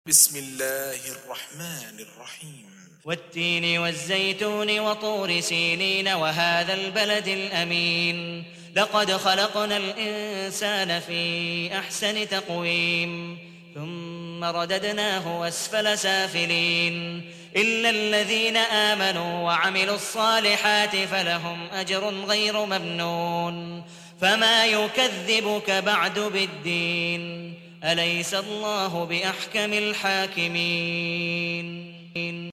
بسم الله الرحمن الرحيم والتين والزيتون وطور سينين وهذا البلد الأمين لقد خلقنا الإنسان في أحسن تقويم ثم رددناه أسفل سافلين إلا الذين آمنوا وعملوا الصالحات فلهم أجر غير ممنون فما يكذبك بعد بالدين أليس الله بأحكم الحاكمين